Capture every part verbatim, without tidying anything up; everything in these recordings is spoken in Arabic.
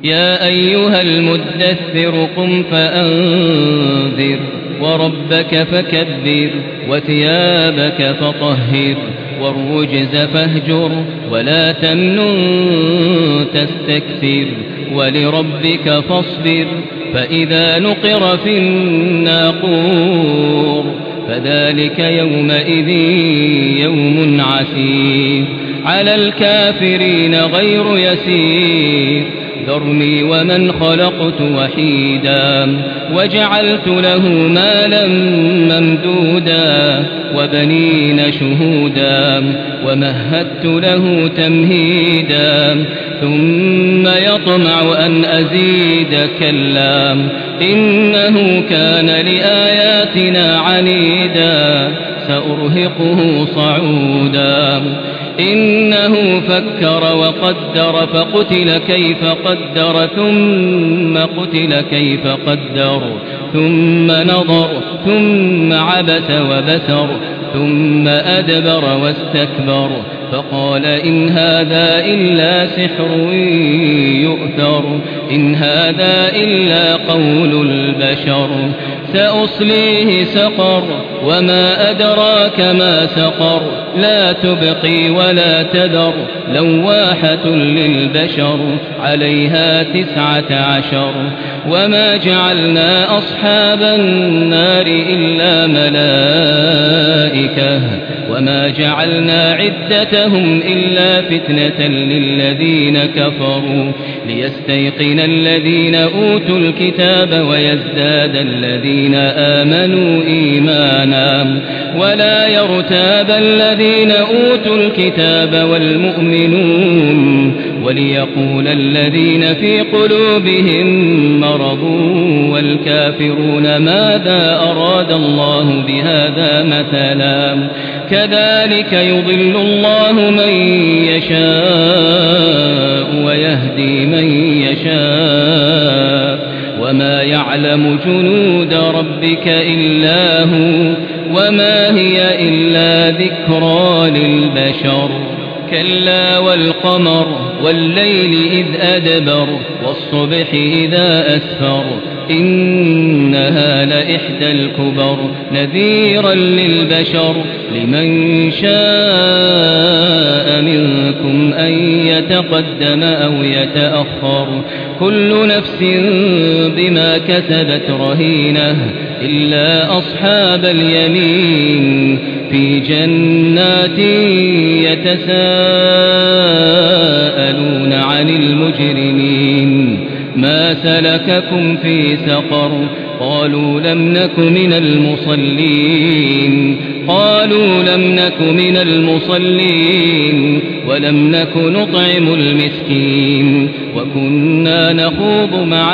يا أيها المدثر قم فأنذر وربك فكبر وثيابك فطهر والرجز فاهجر ولا تمنن تستكثر ولربك فاصبر فإذا نقر في الناقور فذلك يومئذ يوم عسير على الكافرين غير يسير ذرني ومن خلقت وحيدا وجعلت له مالا ممدودا وبنين شهودا ومهدت له تمهيدا ثم يطمع أن أزيد كلا إنه كان لآياتنا عنيدا سأرهقه صعودا إنه فكر وقدر فقتل كيف قدر ثم قتل كيف قدر ثم نظر ثم عبس وبسر ثم أدبر واستكبر فقال إن هذا إلا سحر يؤثر إن هذا إلا قول البشر سأصليه سقر وما أدراك ما سقر لا تبقي ولا تذر لواحة للبشر عليها تسعة عشر وما جعلنا أصحاب النار إلا ملائكة وما جعلنا عدتهم إلا فتنة للذين كفروا ليستيقن الذين أوتوا الكتاب ويزداد الذين آمنوا إيمانا ولا يرتاب الذين أوتوا الكتاب والمؤمنون وليقول الذين في قلوبهم مرض والكافرون ماذا أراد الله بهذا مثلا كذلك يضل الله من يشاء ويهدي من يشاء وما يعلم جنود ربك إلا هو وما هي إلا ذكرى للبشر كلا والقمر والليل إذ أدبر والصبح إذا أسفر إنها لإحدى الكبر نذيرا للبشر لمن شاء منكم أن يتقدم أو يتأخر كل نفس بما كسبت رهينة إلا أصحاب اليمين في جنات يتساءلون عن المجرمين ما سلككم في سقر قالوا لم نك من المصلين قالوا لم نك من المصلين ولم نك نطعم المسكين وكنا نخوض مع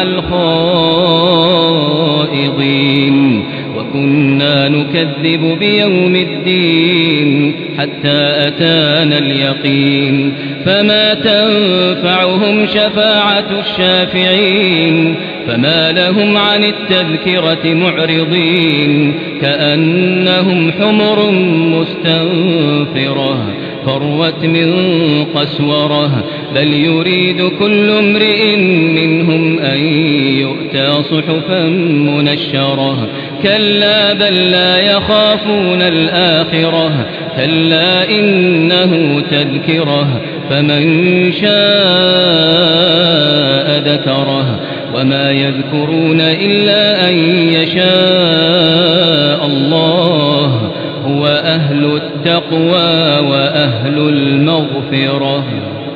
الخائضين وكنا نكذب بيوم الدين حتى أتانا اليقين فما تنفعهم شفاعة الشافعين فما لهم عن التذكرة معرضين كأنهم حمر مستنفرة فروت من قسورة بل يريد كل امرئ منهم أن يؤتى صحفا منشرة كلا بل لا يخافون الآخرة كلا إنه تذكرة فمن شاء ذكره وما يذكرون إلا أن يشاء الله هو أهل التقوى وأهل المغفرة.